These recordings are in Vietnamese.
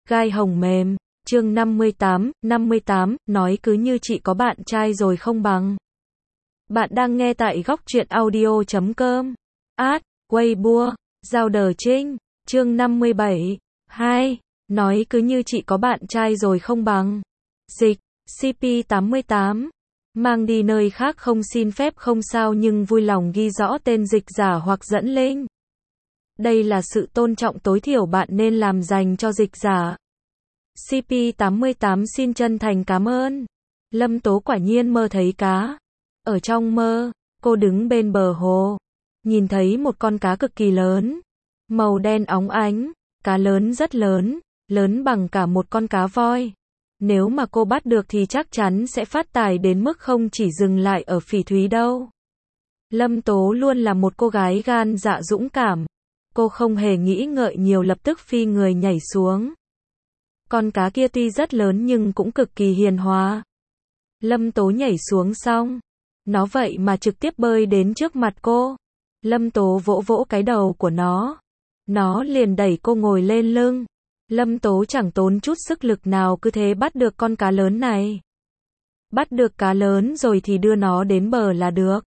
Gai hồng mềm, chương 58, nói cứ như chị có bạn trai rồi không bằng. Bạn đang nghe tại góc truyện audio.com. Weibo, Giao Đờ Trinh, chương 57, 2, nói cứ như chị có bạn trai rồi không bằng. Dịch, CP88. Mang đi nơi khác không xin phép không sao nhưng vui lòng ghi rõ tên dịch giả hoặc dẫn link. Đây là sự tôn trọng tối thiểu bạn nên làm dành cho dịch giả. CP88 xin chân thành cảm ơn. Lâm Tố quả nhiên mơ thấy cá. Ở trong mơ, cô đứng bên bờ hồ, nhìn thấy một con cá cực kỳ lớn, màu đen óng ánh, cá lớn rất lớn, lớn bằng cả một con cá voi. Nếu mà cô bắt được thì chắc chắn sẽ phát tài đến mức không chỉ dừng lại ở phỉ thúy đâu. Lâm Tố luôn là một cô gái gan dạ dũng cảm. Cô không hề nghĩ ngợi nhiều lập tức phi người nhảy xuống. Con cá kia tuy rất lớn nhưng cũng cực kỳ hiền hòa. Lâm Tố nhảy xuống xong, nó vậy mà trực tiếp bơi đến trước mặt cô. Lâm Tố vỗ vỗ cái đầu của nó liền đẩy cô ngồi lên lưng. Lâm Tố chẳng tốn chút sức lực nào cứ thế bắt được con cá lớn này. Bắt được cá lớn rồi thì đưa nó đến bờ là được.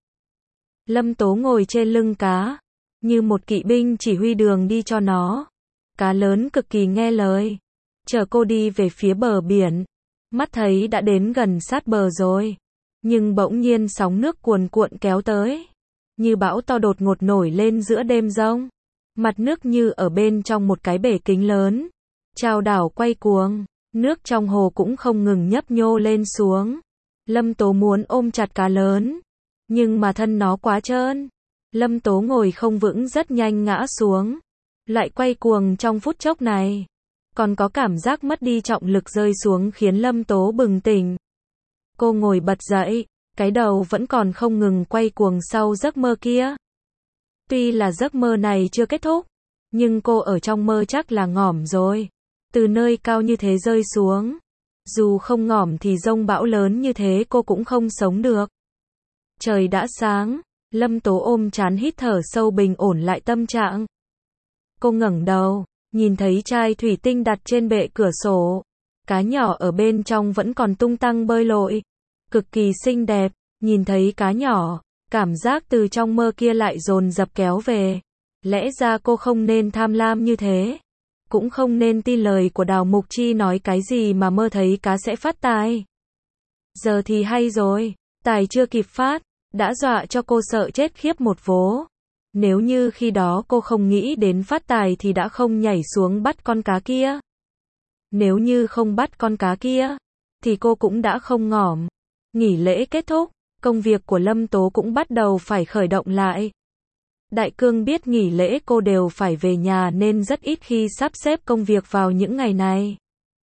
Lâm Tố ngồi trên lưng cá, như một kỵ binh chỉ huy đường đi cho nó. Cá lớn cực kỳ nghe lời, chở cô đi về phía bờ biển. Mắt thấy đã đến gần sát bờ rồi, nhưng bỗng nhiên sóng nước cuồn cuộn kéo tới, như bão to đột ngột nổi lên giữa đêm giông. Mặt nước như ở bên trong một cái bể kính lớn, chao đảo quay cuồng, nước trong hồ cũng không ngừng nhấp nhô lên xuống. Lâm Tố muốn ôm chặt cá lớn, nhưng mà thân nó quá trơn. Lâm Tố ngồi không vững rất nhanh ngã xuống. Lại quay cuồng trong phút chốc này, còn có cảm giác mất đi trọng lực rơi xuống khiến Lâm Tố bừng tỉnh. Cô ngồi bật dậy, cái đầu vẫn còn không ngừng quay cuồng sau giấc mơ kia. Tuy là giấc mơ này chưa kết thúc, nhưng cô ở trong mơ chắc là ngỏm rồi. Từ nơi cao như thế rơi xuống, dù không ngỏm thì giông bão lớn như thế cô cũng không sống được. Trời đã sáng, Lâm Tố ôm trán hít thở sâu bình ổn lại tâm trạng. Cô ngẩng đầu, nhìn thấy chai thủy tinh đặt trên bệ cửa sổ. Cá nhỏ ở bên trong vẫn còn tung tăng bơi lội, cực kỳ xinh đẹp. Nhìn thấy cá nhỏ, cảm giác từ trong mơ kia lại dồn dập kéo về. Lẽ ra cô không nên tham lam như thế, cũng không nên tin lời của Đào Mục Chi nói cái gì mà mơ thấy cá sẽ phát tài. Giờ thì hay rồi, tài chưa kịp phát, đã dọa cho cô sợ chết khiếp một vố. Nếu như khi đó cô không nghĩ đến phát tài thì đã không nhảy xuống bắt con cá kia. Nếu như không bắt con cá kia, thì cô cũng đã không ngỏm. Nghỉ lễ kết thúc, công việc của Lâm Tố cũng bắt đầu phải khởi động lại. Đại cương biết nghỉ lễ cô đều phải về nhà nên rất ít khi sắp xếp công việc vào những ngày này.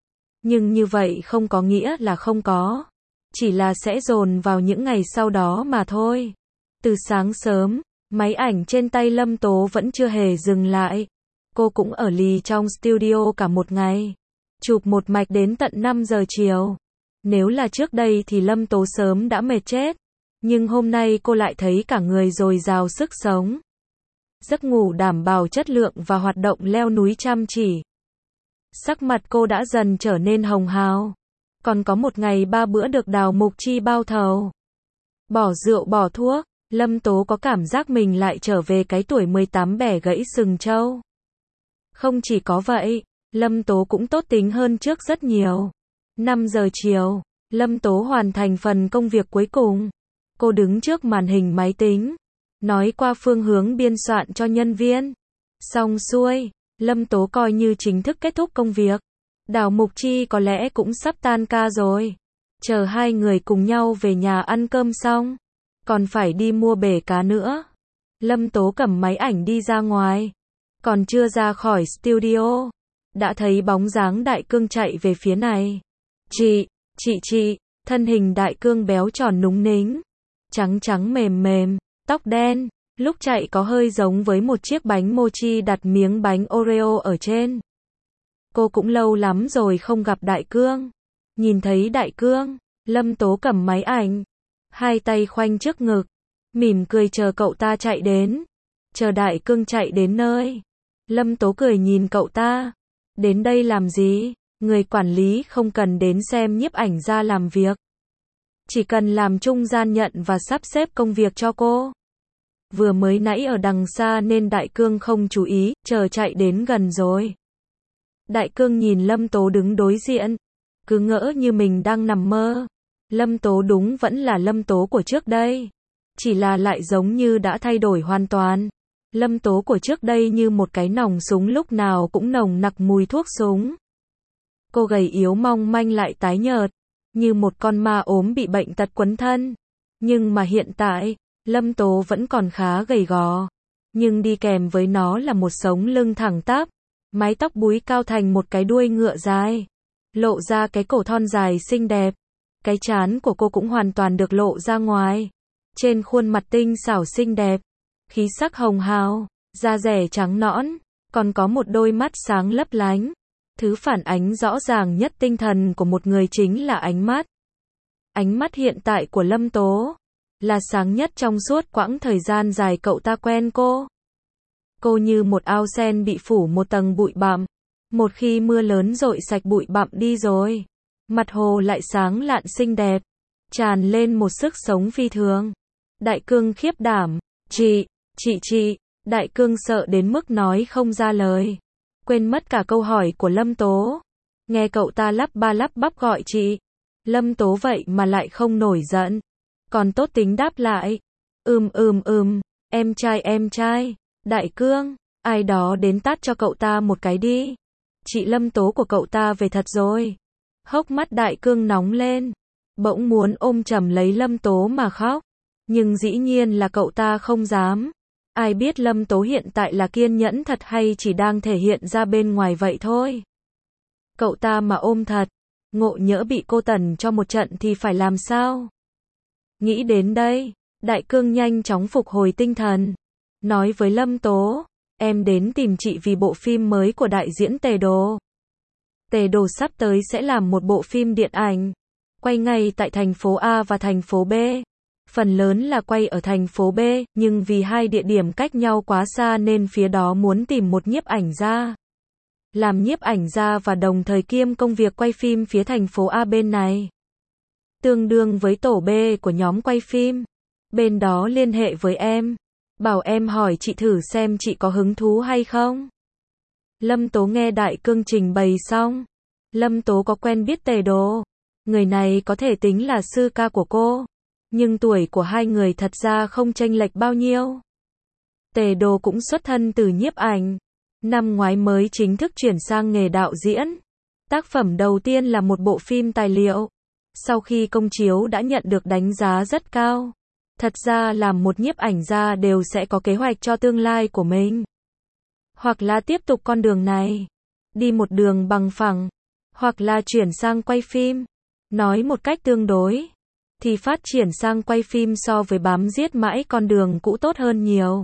Nhưng như vậy không có nghĩa là không có, chỉ là sẽ dồn vào những ngày sau đó mà thôi. Từ sáng sớm, máy ảnh trên tay Lâm Tố vẫn chưa hề dừng lại. Cô cũng ở lì trong studio cả một ngày, chụp một mạch đến tận 5 giờ chiều. Nếu là trước đây thì Lâm Tố sớm đã mệt chết, nhưng hôm nay cô lại thấy cả người dồi dào sức sống. Giấc ngủ đảm bảo chất lượng và hoạt động leo núi chăm chỉ. Sắc mặt cô đã dần trở nên hồng hào. Còn có một ngày 3 bữa được Đào Mục Chi bao thầu. Bỏ rượu bỏ thuốc, Lâm Tố có cảm giác mình lại trở về cái tuổi 18 bẻ gãy sừng trâu. Không chỉ có vậy, Lâm Tố cũng tốt tính hơn trước rất nhiều. 5 giờ chiều, Lâm Tố hoàn thành phần công việc cuối cùng. Cô đứng trước màn hình máy tính, nói qua phương hướng biên soạn cho nhân viên. Xong xuôi, Lâm Tố coi như chính thức kết thúc công việc. Đào Mục Chi có lẽ cũng sắp tan ca rồi. Chờ hai người cùng nhau về nhà ăn cơm xong, còn phải đi mua bể cá nữa. Lâm Tố cầm máy ảnh đi ra ngoài. Còn chưa ra khỏi studio, đã thấy bóng dáng Đại Cương chạy về phía này. Chị, thân hình Đại Cương béo tròn núng nính, trắng trắng mềm mềm, tóc đen, lúc chạy có hơi giống với một chiếc bánh mochi đặt miếng bánh Oreo ở trên. Cô cũng lâu lắm rồi không gặp Đại Cương. Nhìn thấy Đại Cương, Lâm Tố cầm máy ảnh, hai tay khoanh trước ngực, mỉm cười chờ cậu ta chạy đến. Chờ Đại Cương chạy đến nơi, Lâm Tố cười nhìn cậu ta. Đến đây làm gì? Người quản lý không cần đến xem nhiếp ảnh gia làm việc. Chỉ cần làm trung gian nhận và sắp xếp công việc cho cô. Vừa mới nãy ở đằng xa nên Đại Cương không chú ý, chờ chạy đến gần rồi. Đại Cương nhìn Lâm Tố đứng đối diện, cứ ngỡ như mình đang nằm mơ. Lâm Tố đúng vẫn là Lâm Tố của trước đây, chỉ là lại giống như đã thay đổi hoàn toàn. Lâm Tố của trước đây như một cái nòng súng lúc nào cũng nồng nặc mùi thuốc súng. Cô gầy yếu mong manh lại tái nhợt, như một con ma ốm bị bệnh tật quấn thân. Nhưng mà hiện tại, Lâm Tố vẫn còn khá gầy gò, nhưng đi kèm với nó là một sống lưng thẳng tắp, mái tóc búi cao thành một cái đuôi ngựa dài, lộ ra cái cổ thon dài xinh đẹp. Cái trán của cô cũng hoàn toàn được lộ ra ngoài. Trên khuôn mặt tinh xảo xinh đẹp, khí sắc hồng hào, da dẻ trắng nõn, còn có một đôi mắt sáng lấp lánh. Thứ phản ánh rõ ràng nhất tinh thần của một người chính là ánh mắt. Ánh mắt hiện tại của Lâm Tố là sáng nhất trong suốt quãng thời gian dài cậu ta quen cô. Cô như một ao sen bị phủ một tầng bụi bặm. Một khi mưa lớn dội sạch bụi bặm đi rồi, mặt hồ lại sáng lạn xinh đẹp, tràn lên một sức sống phi thường. Đại Cương khiếp đảm, chị, Đại Cương sợ đến mức nói không ra lời, quên mất cả câu hỏi của Lâm Tố. Nghe cậu ta lắp ba lắp bắp gọi chị, Lâm Tố vậy mà lại không nổi giận, còn tốt tính đáp lại. Em trai, Đại Cương, ai đó đến tát cho cậu ta một cái đi. Chị Lâm Tố của cậu ta về thật rồi. Hốc mắt Đại Cương nóng lên, bỗng muốn ôm chầm lấy Lâm Tố mà khóc, nhưng dĩ nhiên là cậu ta không dám. Ai biết Lâm Tố hiện tại là kiên nhẫn thật hay chỉ đang thể hiện ra bên ngoài vậy thôi. Cậu ta mà ôm thật, ngộ nhỡ bị cô Tần cho một trận thì phải làm sao? Nghĩ đến đây, Đại Cương nhanh chóng phục hồi tinh thần, nói với Lâm Tố, em đến tìm chị vì bộ phim mới của đại diễn Tề Đồ. Tề Đồ sắp tới sẽ làm một bộ phim điện ảnh, quay ngay tại thành phố A và thành phố B. Phần lớn là quay ở thành phố B, nhưng vì hai địa điểm cách nhau quá xa nên phía đó muốn tìm một nhiếp ảnh gia làm nhiếp ảnh gia và đồng thời kiêm công việc quay phim phía thành phố A bên này. Tương đương với tổ B của nhóm quay phim. Bên đó liên hệ với em, bảo em hỏi chị thử xem chị có hứng thú hay không. Lâm Tố nghe Đại Cương trình bày xong. Lâm Tố có quen biết Tề Đồ. Người này có thể tính là sư ca của cô, nhưng tuổi của hai người thật ra không chênh lệch bao nhiêu. Tề Đồ cũng xuất thân từ nhiếp ảnh, năm ngoái mới chính thức chuyển sang nghề đạo diễn. Tác phẩm đầu tiên là một bộ phim tài liệu, sau khi công chiếu đã nhận được đánh giá rất cao. Thật ra làm một nhiếp ảnh gia đều sẽ có kế hoạch cho tương lai của mình, hoặc là tiếp tục con đường này, đi một đường bằng phẳng, hoặc là chuyển sang quay phim. Nói một cách tương đối, thì phát triển sang quay phim so với bám giết mãi con đường cũ tốt hơn nhiều.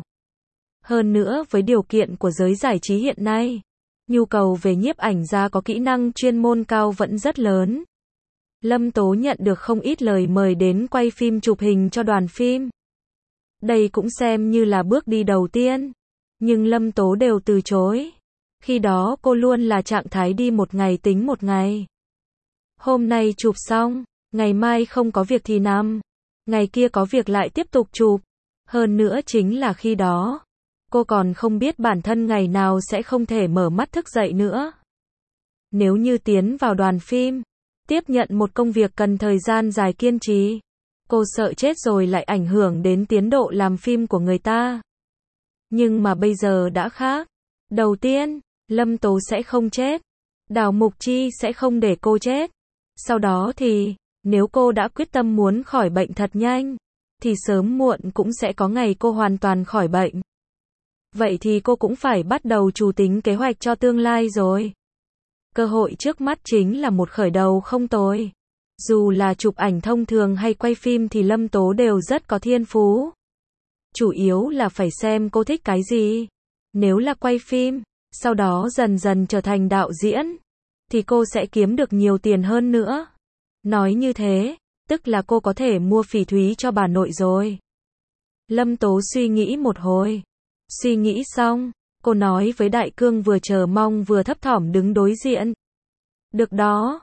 Hơn nữa với điều kiện của giới giải trí hiện nay, nhu cầu về nhiếp ảnh gia có kỹ năng chuyên môn cao vẫn rất lớn. Lâm Tố nhận được không ít lời mời đến quay phim chụp hình cho đoàn phim. Đây cũng xem như là bước đi đầu tiên, nhưng Lâm Tố đều từ chối. Khi đó cô luôn là trạng thái đi một ngày tính một ngày. Hôm nay chụp xong, ngày mai không có việc thì nằm, ngày kia có việc lại tiếp tục chụp. Hơn nữa chính là khi đó, cô còn không biết bản thân ngày nào sẽ không thể mở mắt thức dậy nữa. Nếu như tiến vào đoàn phim, tiếp nhận một công việc cần thời gian dài kiên trì, cô sợ chết rồi lại ảnh hưởng đến tiến độ làm phim của người ta. Nhưng mà bây giờ đã khác. Đầu tiên, Lâm Tố sẽ không chết. Đào Mục Chi sẽ không để cô chết. Sau đó thì, nếu cô đã quyết tâm muốn khỏi bệnh thật nhanh, thì sớm muộn cũng sẽ có ngày cô hoàn toàn khỏi bệnh. Vậy thì cô cũng phải bắt đầu chủ tính kế hoạch cho tương lai rồi. Cơ hội trước mắt chính là một khởi đầu không tồi. Dù là chụp ảnh thông thường hay quay phim thì Lâm Tố đều rất có thiên phú. Chủ yếu là phải xem cô thích cái gì. Nếu là quay phim, sau đó dần dần trở thành đạo diễn, thì cô sẽ kiếm được nhiều tiền hơn nữa. Nói như thế, tức là cô có thể mua phỉ thúy cho bà nội rồi. Lâm Tố suy nghĩ một hồi. Suy nghĩ xong, cô nói với Đại Cương vừa chờ mong vừa thấp thỏm đứng đối diện. Được đó,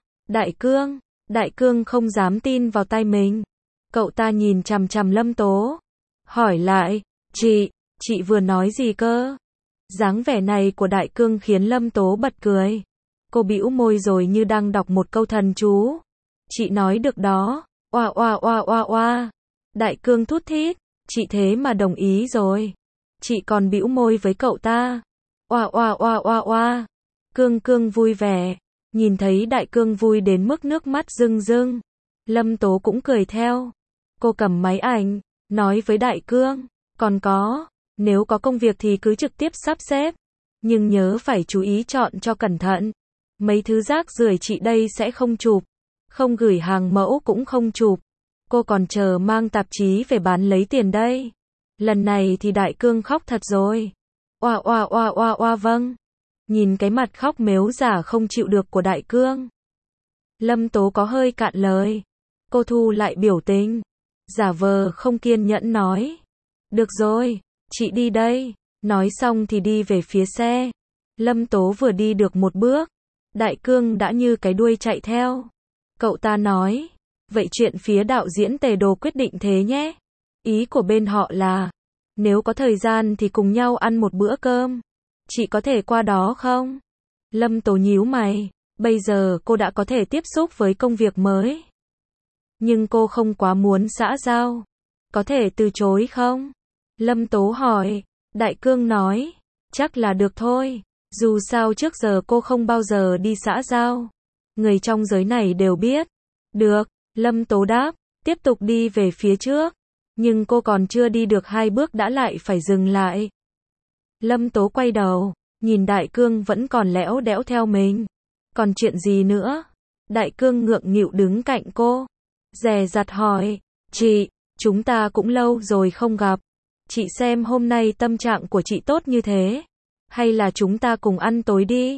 Đại cương không dám tin vào tai mình. Cậu ta nhìn chằm chằm Lâm Tố. Hỏi lại, chị vừa nói gì cơ? Dáng vẻ này của Đại cương khiến Lâm Tố bật cười. Cô bĩu môi rồi như đang đọc một câu thần chú. Chị nói được đó, oa oa oa oa oa. Đại cương thút thít, chị thế mà đồng ý rồi. Chị còn bĩu môi với cậu ta. Oa oa oa oa oa. Cương vui vẻ. Nhìn thấy Đại cương vui đến mức nước mắt rưng rưng. Lâm Tố cũng cười theo. Cô cầm máy ảnh, nói với Đại cương. Còn có, nếu có công việc thì cứ trực tiếp sắp xếp. Nhưng nhớ phải chú ý chọn cho cẩn thận. Mấy thứ rác rưởi chị đây sẽ không chụp. Không gửi hàng mẫu cũng không chụp. Cô còn chờ mang tạp chí về bán lấy tiền đây. Lần này thì Đại cương khóc thật rồi. Oa oa oa oa oa vâng. Nhìn cái mặt khóc mếu giả không chịu được của Đại cương. Lâm Tố có hơi cạn lời. Cô thu lại biểu tình. Giả vờ không kiên nhẫn nói. Được rồi, chị đi đây. Nói xong thì đi về phía xe. Lâm Tố vừa đi được một bước. Đại cương đã như cái đuôi chạy theo. Cậu ta nói. Vậy chuyện phía đạo diễn Tề Đồ quyết định thế nhé. Ý của bên họ là. Nếu có thời gian thì cùng nhau ăn một bữa cơm. Chị có thể qua đó không? Lâm Tố nhíu mày. Bây giờ cô đã có thể tiếp xúc với công việc mới. Nhưng cô không quá muốn xã giao. Có thể từ chối không? Lâm Tố hỏi. Đại cương nói. Chắc là được thôi. Dù sao trước giờ cô không bao giờ đi xã giao. Người trong giới này đều biết. Được, Lâm Tố đáp. Tiếp tục đi về phía trước. Nhưng cô còn chưa đi được 2 bước đã lại phải dừng lại. Lâm Tố quay đầu. Nhìn Đại cương vẫn còn lẽo đẽo theo mình. Còn chuyện gì nữa? Đại cương ngượng nghịu đứng cạnh cô. Dè dặt hỏi. Chị, chúng ta cũng lâu rồi không gặp. Chị xem hôm nay tâm trạng của chị tốt như thế. Hay là chúng ta cùng ăn tối đi?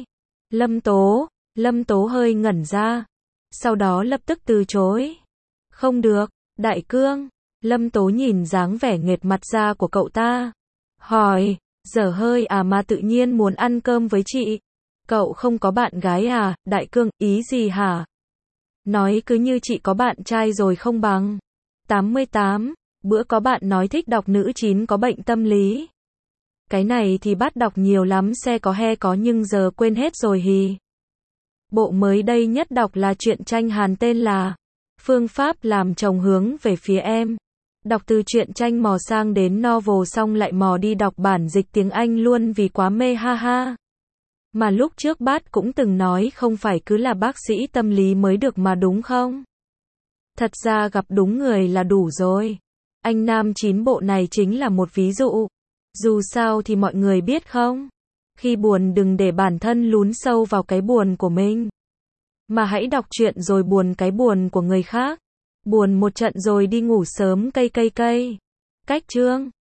Lâm Tố hơi ngẩn ra. Sau đó lập tức từ chối. Không được, Đại cương. Lâm Tố nhìn dáng vẻ nghệt mặt ra của cậu ta. Hỏi, dở hơi à mà tự nhiên muốn ăn cơm với chị? Cậu không có bạn gái à? Đại cương, ý gì hả? Nói cứ như chị có bạn trai rồi không bằng. 88, bữa có bạn nói thích đọc nữ 9 có bệnh tâm lý. Cái này thì bắt đọc nhiều lắm, xe có he có nhưng giờ quên hết rồi hì. Bộ mới đây nhất đọc là truyện tranh Hàn tên là Phương pháp làm chồng hướng về phía em. Đọc từ truyện tranh mò sang đến novel xong lại mò đi đọc bản dịch tiếng Anh luôn vì quá mê ha ha. Mà lúc trước bát cũng từng nói không phải cứ là bác sĩ tâm lý mới được mà đúng không? Thật ra gặp đúng người là đủ rồi. Anh nam 9 bộ này chính là một ví dụ. Dù sao thì mọi người biết không? Khi buồn đừng để bản thân lún sâu vào cái buồn của mình. Mà hãy đọc truyện rồi buồn cái buồn của người khác. Buồn một trận rồi đi ngủ sớm cây. Cách chương